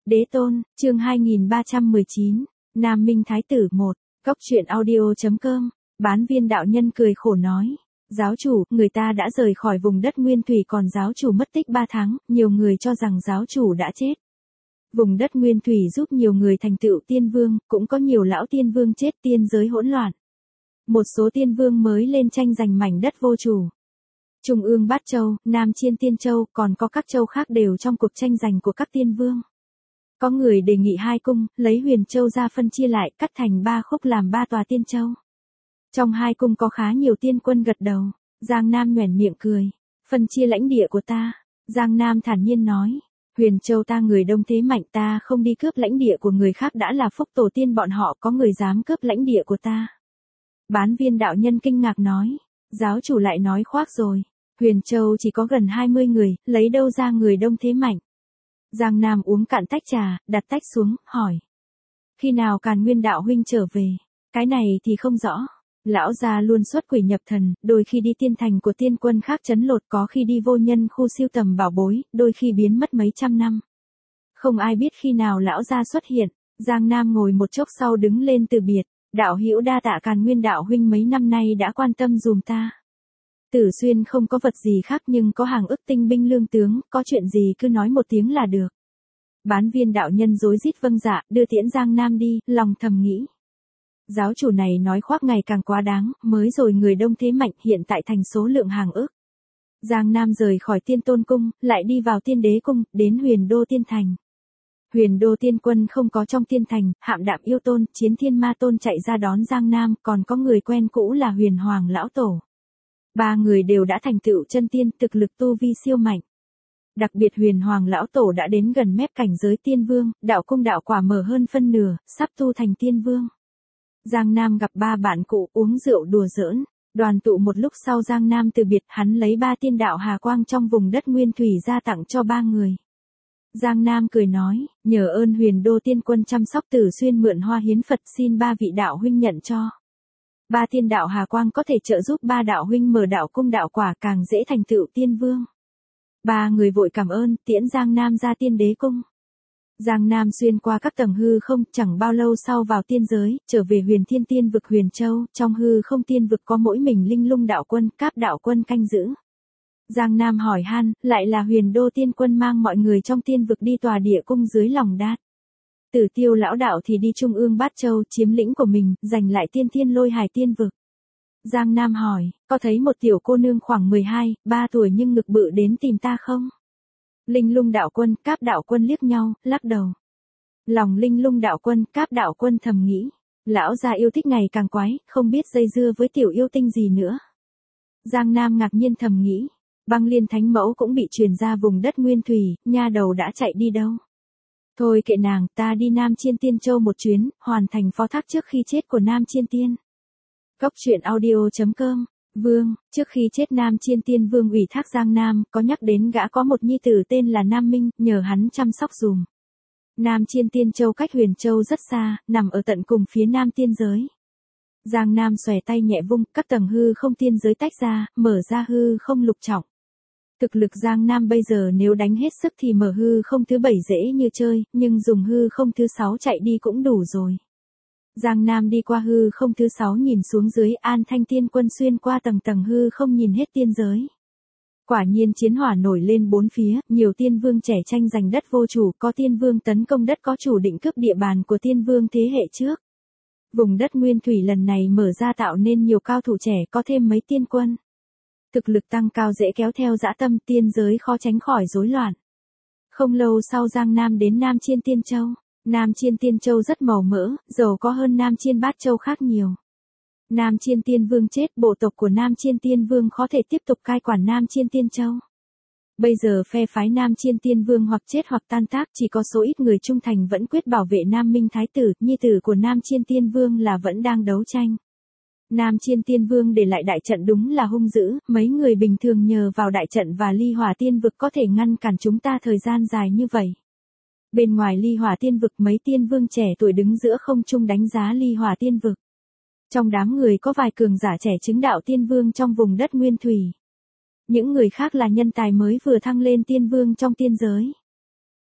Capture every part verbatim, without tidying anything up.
Đế tôn, chương hai nghìn ba trăm mười chín, Nam Minh Thái tử một, Cốc truyện audio.com, bán viên đạo nhân cười khổ nói. Giáo chủ, người ta đã rời khỏi vùng đất Nguyên Thủy còn giáo chủ mất tích ba tháng, nhiều người cho rằng giáo chủ đã chết. Vùng đất Nguyên Thủy giúp nhiều người thành tựu tiên vương, cũng có nhiều lão tiên vương chết, tiên giới hỗn loạn. Một số tiên vương mới lên tranh giành mảnh đất vô chủ. Trung ương Bát Châu, Nam Chiên Tiên Châu, còn có các châu khác đều trong cuộc tranh giành của các tiên vương. Có người đề nghị hai cung, lấy Huyền Châu ra phân chia lại, cắt thành ba khúc làm ba tòa Tiên Châu. Trong hai cung có khá nhiều tiên quân gật đầu. Giang Nam nhoẻn miệng cười. Phân chia lãnh địa của ta. Giang Nam thản nhiên nói. Huyền Châu ta người đông thế mạnh, ta không đi cướp lãnh địa của người khác đã là phúc tổ tiên bọn họ, có người dám cướp lãnh địa của ta. Bán viên đạo nhân kinh ngạc nói. Giáo chủ lại nói khoác rồi. Huyền Châu chỉ có gần hai mươi người, lấy đâu ra người đông thế mạnh. Giang Nam uống cạn tách trà, đặt tách xuống, hỏi. Khi nào Càn Nguyên đạo huynh trở về? Cái này thì không rõ. Lão gia luôn xuất quỷ nhập thần, đôi khi đi tiên thành của tiên quân khác trấn lột, có khi đi vô nhân khu siêu tầm bảo bối, đôi khi biến mất mấy trăm năm. Không ai biết khi nào lão gia xuất hiện. Giang Nam ngồi một chốc sau đứng lên từ biệt. Đạo hữu đa tạ Càn Nguyên đạo huynh mấy năm nay đã quan tâm dùm ta. Tử Xuyên không có vật gì khác nhưng có hàng ức tinh binh lương tướng, có chuyện gì cứ nói một tiếng là được. Bán viên đạo nhân rối rít vâng dạ, đưa tiễn Giang Nam đi, lòng thầm nghĩ. Giáo chủ này nói khoác ngày càng quá đáng, mới rồi người đông thế mạnh, hiện tại thành số lượng hàng ức. Giang Nam rời khỏi Tiên Tôn Cung, lại đi vào Tiên Đế Cung, đến Huyền Đô Tiên Thành. Huyền Đô Tiên Quân không có trong Tiên Thành, Hạm Đạm Yêu Tôn, Chiến Thiên Ma Tôn chạy ra đón Giang Nam, còn có người quen cũ là Huyền Hoàng Lão Tổ. Ba người đều đã thành tựu chân tiên, thực lực tu vi siêu mạnh. Đặc biệt Huyền Hoàng Lão Tổ đã đến gần mép cảnh giới tiên vương, đạo cung đạo quả mở hơn phân nửa, sắp tu thành tiên vương. Giang Nam gặp ba bạn cũ uống rượu đùa giỡn, đoàn tụ một lúc sau Giang Nam từ biệt, hắn lấy ba tiên đạo hà quang trong vùng đất Nguyên Thủy ra tặng cho ba người. Giang Nam cười nói, nhờ ơn Huyền Đô Tiên Quân chăm sóc Tử Xuyên mượn hoa hiến Phật, xin ba vị đạo huynh nhận cho. Ba tiên đạo hà quang có thể trợ giúp ba đạo huynh mở đạo cung đạo quả, càng dễ thành tựu tiên vương. Ba người vội cảm ơn, tiễn Giang Nam ra Tiên Đế Cung. Giang Nam xuyên qua các tầng hư không, chẳng bao lâu sau vào tiên giới, trở về Huyền Thiên Tiên vực Huyền Châu, trong hư không tiên vực có mỗi mình Linh Lung đạo quân, Cáp đạo quân canh giữ. Giang Nam hỏi han, lại là Huyền Đô Tiên Quân mang mọi người trong tiên vực đi tòa địa cung dưới lòng đát. Tử Tiêu lão đạo thì đi trung ương Bát Châu, chiếm lĩnh của mình, giành lại Tiên Thiên Lôi Hải tiên vực. Giang Nam hỏi, có thấy một tiểu cô nương khoảng mười hai, ba tuổi nhưng ngực bự đến tìm ta không? Linh Lung đạo quân, Cáp đạo quân liếc nhau, lắc đầu. Lòng Linh Lung đạo quân, Cáp đạo quân thầm nghĩ, lão già yêu thích ngày càng quái, không biết dây dưa với tiểu yêu tinh gì nữa. Giang Nam ngạc nhiên thầm nghĩ, Băng Liên Thánh Mẫu cũng bị truyền ra vùng đất Nguyên Thủy, nha đầu đã chạy đi đâu? Thôi kệ nàng, ta đi Nam Chiên Tiên Châu một chuyến, hoàn thành phó thác trước khi chết của Nam Chiên Tiên. Cốc truyện audio.com, Vương, trước khi chết Nam Chiên Tiên Vương ủy thác Giang Nam, có nhắc đến gã có một nhi tử tên là Nam Minh, nhờ hắn chăm sóc dùm. Nam Chiên Tiên Châu cách Huyền Châu rất xa, nằm ở tận cùng phía Nam tiên giới. Giang Nam xòe tay nhẹ vung, các tầng hư không tiên giới tách ra, mở ra hư không lục trọng. Thực lực Giang Nam bây giờ nếu đánh hết sức thì mở hư không thứ bảy dễ như chơi, nhưng dùng hư không thứ sáu chạy đi cũng đủ rồi. Giang Nam đi qua hư không thứ sáu nhìn xuống dưới, An Thanh Tiên Quân xuyên qua tầng tầng hư không nhìn hết tiên giới. Quả nhiên chiến hỏa nổi lên bốn phía, nhiều tiên vương trẻ tranh giành đất vô chủ, có tiên vương tấn công đất có chủ định cướp địa bàn của tiên vương thế hệ trước. Vùng đất Nguyên Thủy lần này mở ra tạo nên nhiều cao thủ trẻ, có thêm mấy tiên quân. Thực lực tăng cao dễ kéo theo dã tâm, tiên giới khó tránh khỏi rối loạn. Không lâu sau Giang Nam đến Nam Chiên Tiên Châu. Nam Chiên Tiên Châu rất màu mỡ, giàu có hơn Nam Chiên Bát Châu khác nhiều. Nam Chiên Tiên Vương chết, bộ tộc của Nam Chiên Tiên Vương khó thể tiếp tục cai quản Nam Chiên Tiên Châu. Bây giờ phe phái Nam Chiên Tiên Vương hoặc chết hoặc tan tác, chỉ có số ít người trung thành vẫn quyết bảo vệ Nam Minh Thái tử, nhi tử của Nam Chiên Tiên Vương là vẫn đang đấu tranh. Nam Chiên Tiên Vương để lại đại trận đúng là hung dữ, mấy người bình thường nhờ vào đại trận và ly hỏa tiên vực có thể ngăn cản chúng ta thời gian dài như vậy. Bên ngoài ly hỏa tiên vực mấy tiên vương trẻ tuổi đứng giữa không trung đánh giá ly hỏa tiên vực. Trong đám người có vài cường giả trẻ chứng đạo tiên vương trong vùng đất Nguyên Thủy. Những người khác là nhân tài mới vừa thăng lên tiên vương trong tiên giới.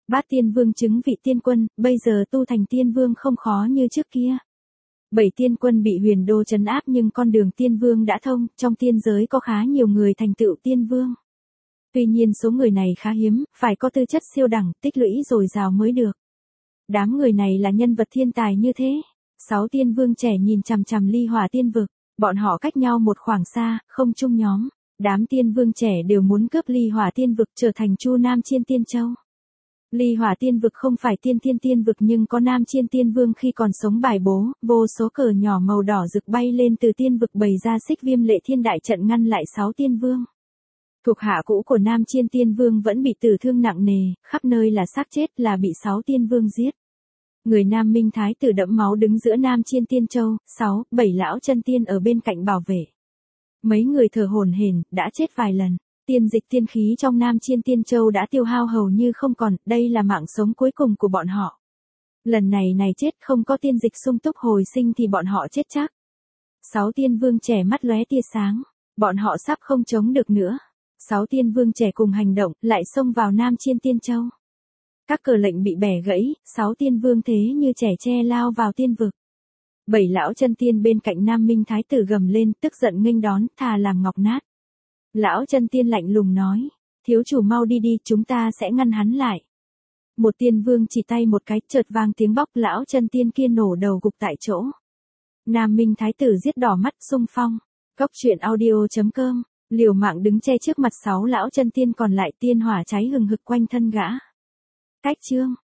Bát tiên vương chứng vị tiên quân, bây giờ tu thành tiên vương không khó như trước kia. Bảy tiên quân bị huyền đô trấn áp nhưng con đường tiên vương đã thông, trong tiên giới có khá nhiều người thành tựu tiên vương. Tuy nhiên số người này khá hiếm, phải có tư chất siêu đẳng, tích lũy dồi dào mới được. Đám người này là nhân vật thiên tài như thế. Sáu tiên vương trẻ nhìn chằm chằm ly hỏa tiên vực, bọn họ cách nhau một khoảng xa, không chung nhóm. Đám tiên vương trẻ đều muốn cướp ly hỏa tiên vực trở thành Chu Nam Chiên Tiên Châu. Ly hỏa tiên vực không phải tiên tiên tiên vực nhưng có Nam Chiên Tiên Vương khi còn sống bài bố, vô số cờ nhỏ màu đỏ rực bay lên từ tiên vực bày ra xích viêm lệ thiên đại trận ngăn lại sáu tiên vương. Thuộc hạ cũ của Nam Chiên Tiên Vương vẫn bị tử thương nặng nề, khắp nơi là xác chết là bị sáu tiên vương giết. Người Nam Minh Thái tử đẫm máu đứng giữa Nam Chiên Tiên Châu, sáu, bảy lão chân tiên ở bên cạnh bảo vệ. Mấy người thở hổn hển, đã chết vài lần. Tiên dịch tiên khí trong Nam Chiên Tiên Châu đã tiêu hao hầu như không còn, đây là mạng sống cuối cùng của bọn họ. Lần này này chết không có tiên dịch sung túc hồi sinh thì bọn họ chết chắc. Sáu tiên vương trẻ mắt lóe tia sáng, bọn họ sắp không chống được nữa. Sáu tiên vương trẻ cùng hành động, lại xông vào Nam Chiên Tiên Châu. Các cờ lệnh bị bẻ gãy, sáu tiên vương thế như trẻ tre lao vào tiên vực. Bảy lão chân tiên bên cạnh Nam Minh Thái tử gầm lên, tức giận nghênh đón, thà làm ngọc nát. Lão chân tiên lạnh lùng nói, thiếu chủ mau đi đi, chúng ta sẽ ngăn hắn lại. Một tiên vương chỉ tay một cái, chợt vang tiếng bóc, lão chân tiên kia nổ đầu gục tại chỗ. Nam Minh Thái tử giết đỏ mắt xung phong. Cốc truyện audio chấm com, liều mạng đứng che trước mặt sáu lão chân tiên còn lại, tiên hỏa cháy hừng hực quanh thân gã. Cách chương